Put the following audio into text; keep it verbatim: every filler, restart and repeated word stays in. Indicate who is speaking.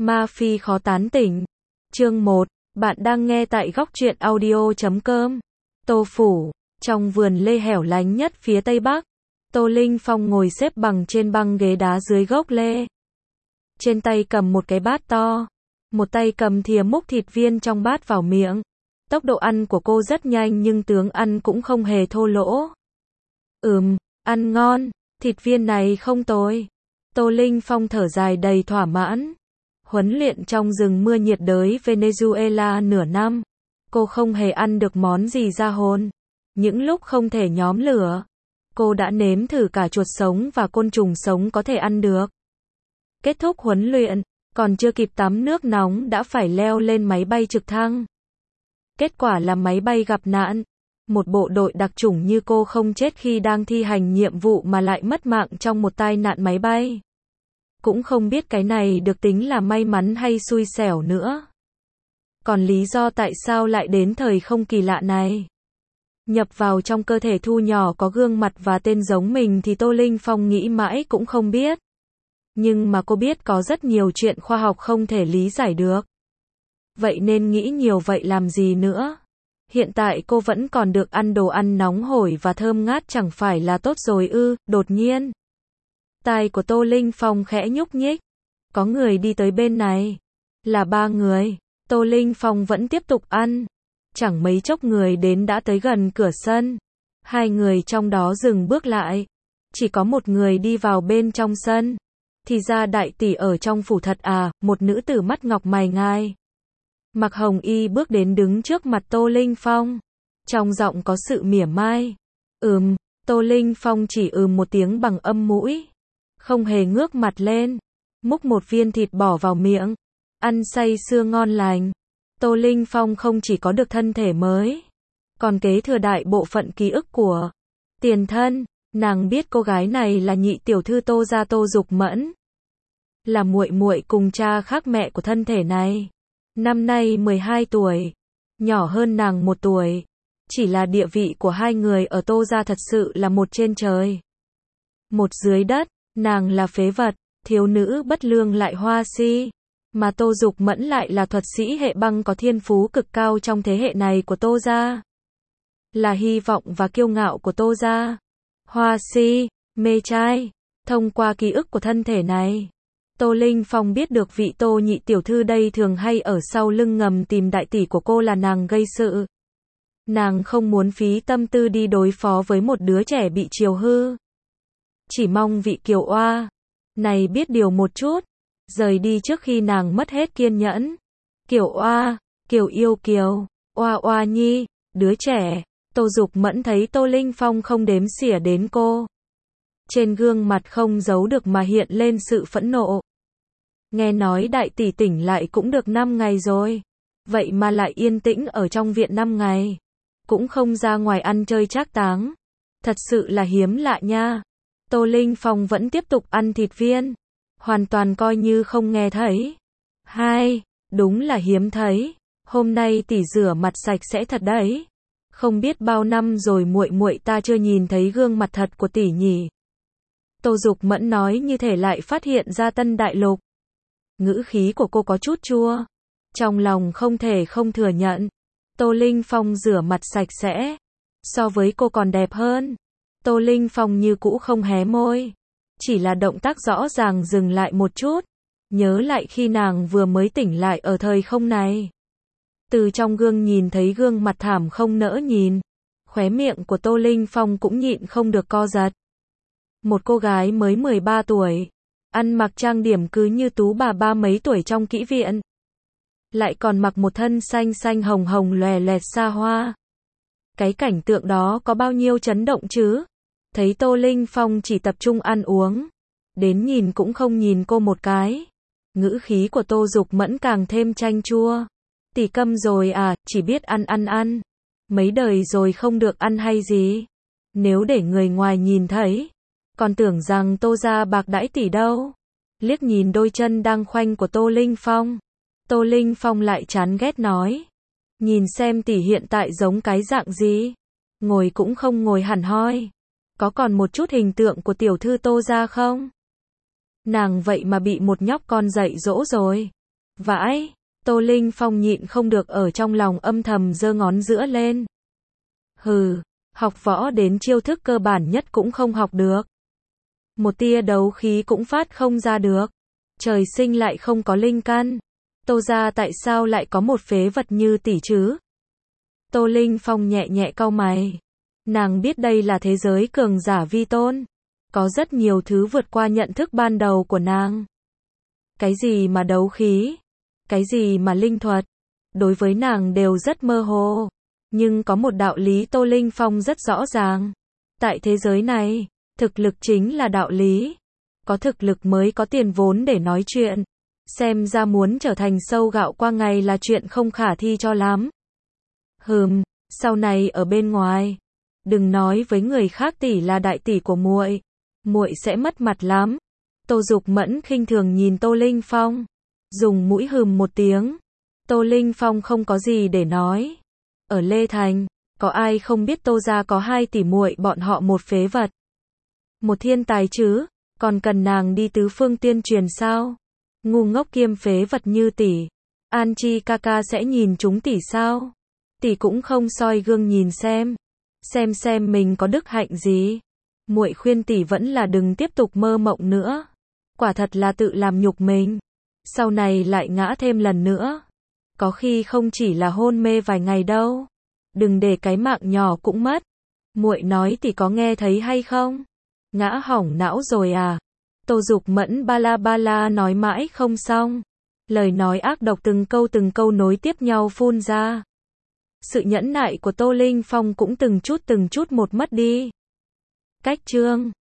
Speaker 1: Ma Phi khó tán tỉnh. Chương một, bạn đang nghe tại góc truyện audio chấm com. Tô Phủ, trong vườn lê hẻo lánh nhất phía tây bắc, Tô Linh Phong ngồi xếp bằng trên băng ghế đá dưới gốc lê. Trên tay cầm một cái bát to, một tay cầm thìa múc thịt viên trong bát vào miệng. Tốc độ ăn của cô rất nhanh nhưng tướng ăn cũng không hề thô lỗ. Ừm, ăn ngon, thịt viên này không tồi. Tô Linh Phong thở dài đầy thỏa mãn. Huấn luyện trong rừng mưa nhiệt đới Venezuela nửa năm, cô không hề ăn được món gì ra hồn. Những lúc không thể nhóm lửa, cô đã nếm thử cả chuột sống và côn trùng sống có thể ăn được. Kết thúc huấn luyện, còn chưa kịp tắm nước nóng đã phải leo lên máy bay trực thăng. Kết quả là máy bay gặp nạn. Một bộ đội đặc chủng như cô không chết khi đang thi hành nhiệm vụ mà lại mất mạng trong một tai nạn máy bay. Cũng không biết cái này được tính là may mắn hay xui xẻo nữa. Còn lý do tại sao lại đến thời không kỳ lạ này? Nhập vào trong cơ thể thu nhỏ có gương mặt và tên giống mình thì Tô Linh Phong nghĩ mãi cũng không biết. Nhưng mà cô biết có rất nhiều chuyện khoa học không thể lý giải được. Vậy nên nghĩ nhiều vậy làm gì nữa? Hiện tại cô vẫn còn được ăn đồ ăn nóng hổi và thơm ngát chẳng phải là tốt rồi ư? Đột nhiên, tai của Tô Linh Phong khẽ nhúc nhích. Có người đi tới bên này. Là ba người. Tô Linh Phong vẫn tiếp tục ăn. Chẳng mấy chốc người đến đã tới gần cửa sân. Hai người trong đó dừng bước lại. Chỉ có một người đi vào bên trong sân. Thì ra đại tỷ ở trong phủ thật à, một nữ tử mắt ngọc mày ngai. Mặc hồng y bước đến đứng trước mặt Tô Linh Phong. Trong giọng có sự mỉa mai. Ừm, Tô Linh Phong chỉ ừm một tiếng bằng âm mũi. Không hề ngước mặt lên. Múc một viên thịt bỏ vào miệng. Ăn say sưa ngon lành. Tô Linh Phong không chỉ có được thân thể mới, còn kế thừa đại bộ phận ký ức của tiền thân. Nàng biết cô gái này là nhị tiểu thư Tô gia Tô Dục Mẫn. Là muội muội cùng cha khác mẹ của thân thể này. Năm nay mười hai tuổi. Nhỏ hơn nàng một tuổi. Chỉ là địa vị của hai người ở Tô gia thật sự là một trên trời, một dưới đất. Nàng là phế vật, thiếu nữ bất lương lại hoa si. Mà Tô Dục Mẫn lại là thuật sĩ hệ băng có thiên phú cực cao trong thế hệ này của Tô gia. Là hy vọng và kiêu ngạo của Tô gia. Hoa si, mê trai. Thông qua ký ức của thân thể này, Tô Linh Phong biết được vị Tô nhị tiểu thư đây thường hay ở sau lưng ngầm tìm đại tỷ của cô là nàng gây sự. Nàng không muốn phí tâm tư đi đối phó với một đứa trẻ bị chiều hư. Chỉ mong vị Kiều Oa này biết điều một chút, rời đi trước khi nàng mất hết kiên nhẫn. Kiều Oa, Kiều yêu Kiều, Oa Oa nhi, đứa trẻ. Tô Dục Mẫn thấy Tô Linh Phong không đếm xỉa đến cô. Trên gương mặt không giấu được mà hiện lên sự phẫn nộ. Nghe nói đại tỷ tỉnh lại cũng được năm ngày rồi. Vậy mà lại yên tĩnh ở trong viện năm ngày. Cũng không ra ngoài ăn chơi trác táng. Thật sự là hiếm lạ nha. Tô Linh Phong vẫn tiếp tục ăn thịt viên. Hoàn toàn coi như không nghe thấy. Hai, đúng là hiếm thấy. Hôm nay tỷ rửa mặt sạch sẽ thật đấy. Không biết bao năm rồi muội muội ta chưa nhìn thấy gương mặt thật của tỷ nhỉ. Tô Dục Mẫn nói như thể lại phát hiện ra tân đại lục. Ngữ khí của cô có chút chua. Trong lòng không thể không thừa nhận. Tô Linh Phong rửa mặt sạch sẽ. So với cô còn đẹp hơn. Tô Linh Phong như cũ không hé môi. Chỉ là động tác rõ ràng dừng lại một chút. Nhớ lại khi nàng vừa mới tỉnh lại ở thời không này. Từ trong gương nhìn thấy gương mặt thảm không nỡ nhìn. Khóe miệng của Tô Linh Phong cũng nhịn không được co giật. Một cô gái mới mười ba tuổi. Ăn mặc trang điểm cứ như tú bà ba mấy tuổi trong kỹ viện. Lại còn mặc một thân xanh xanh hồng hồng lòe loẹt xa hoa. Cái cảnh tượng đó có bao nhiêu chấn động chứ? Thấy Tô Linh Phong chỉ tập trung ăn uống. Đến nhìn cũng không nhìn cô một cái. Ngữ khí của Tô Dục Mẫn càng thêm chanh chua. Tỷ câm rồi à, chỉ biết ăn ăn ăn. Mấy đời rồi không được ăn hay gì. Nếu để người ngoài nhìn thấy, còn tưởng rằng Tô gia bạc đãi tỷ đâu. Liếc nhìn đôi chân đang khoanh của Tô Linh Phong. Tô Linh Phong lại chán ghét nói. Nhìn xem tỷ hiện tại giống cái dạng gì. Ngồi cũng không ngồi hẳn hoi. Có còn một chút hình tượng của tiểu thư Tô gia không? Nàng vậy mà bị một nhóc con dạy dỗ rồi. Vãi, Tô Linh Phong nhịn không được ở trong lòng âm thầm giơ ngón giữa lên. Hừ, học võ đến chiêu thức cơ bản nhất cũng không học được. Một tia đấu khí cũng phát không ra được. Trời sinh lại không có linh căn. Tô gia tại sao lại có một phế vật như tỷ chứ? Tô Linh Phong nhẹ nhẹ cau mày. Nàng biết đây là thế giới cường giả vi tôn. Có rất nhiều thứ vượt qua nhận thức ban đầu của nàng. Cái gì mà đấu khí? Cái gì mà linh thuật? Đối với nàng đều rất mơ hồ. Nhưng có một đạo lý Tô Linh Phong rất rõ ràng. Tại thế giới này, thực lực chính là đạo lý. Có thực lực mới có tiền vốn để nói chuyện. Xem ra muốn trở thành sâu gạo qua ngày là chuyện không khả thi cho lắm. Hừm, sau này ở bên ngoài, đừng nói với người khác tỷ là đại tỷ của muội, muội sẽ mất mặt lắm. Tô Dục Mẫn khinh thường nhìn Tô Linh Phong, dùng mũi hừm một tiếng. Tô Linh Phong không có gì để nói. Ở Lê Thành, có ai không biết Tô gia có hai tỷ muội bọn họ một phế vật. Một thiên tài chứ, còn cần nàng đi tứ phương tuyên truyền sao? Ngu ngốc kiêm phế vật như tỷ, An Chi ca ca sẽ nhìn chúng tỷ sao? Tỷ cũng không soi gương nhìn xem, xem xem mình có đức hạnh gì. Muội khuyên tỷ vẫn là đừng tiếp tục mơ mộng nữa. Quả thật là tự làm nhục mình. Sau này lại ngã thêm lần nữa. Có khi không chỉ là hôn mê vài ngày đâu. Đừng để cái mạng nhỏ cũng mất. Muội nói tỷ có nghe thấy hay không? Ngã hỏng não rồi à? Tô Dục Mẫn ba la ba la nói mãi không xong. Lời nói ác độc từng câu từng câu nối tiếp nhau phun ra. Sự nhẫn nại của Tô Linh Phong cũng từng chút từng chút một mất đi. Cách chương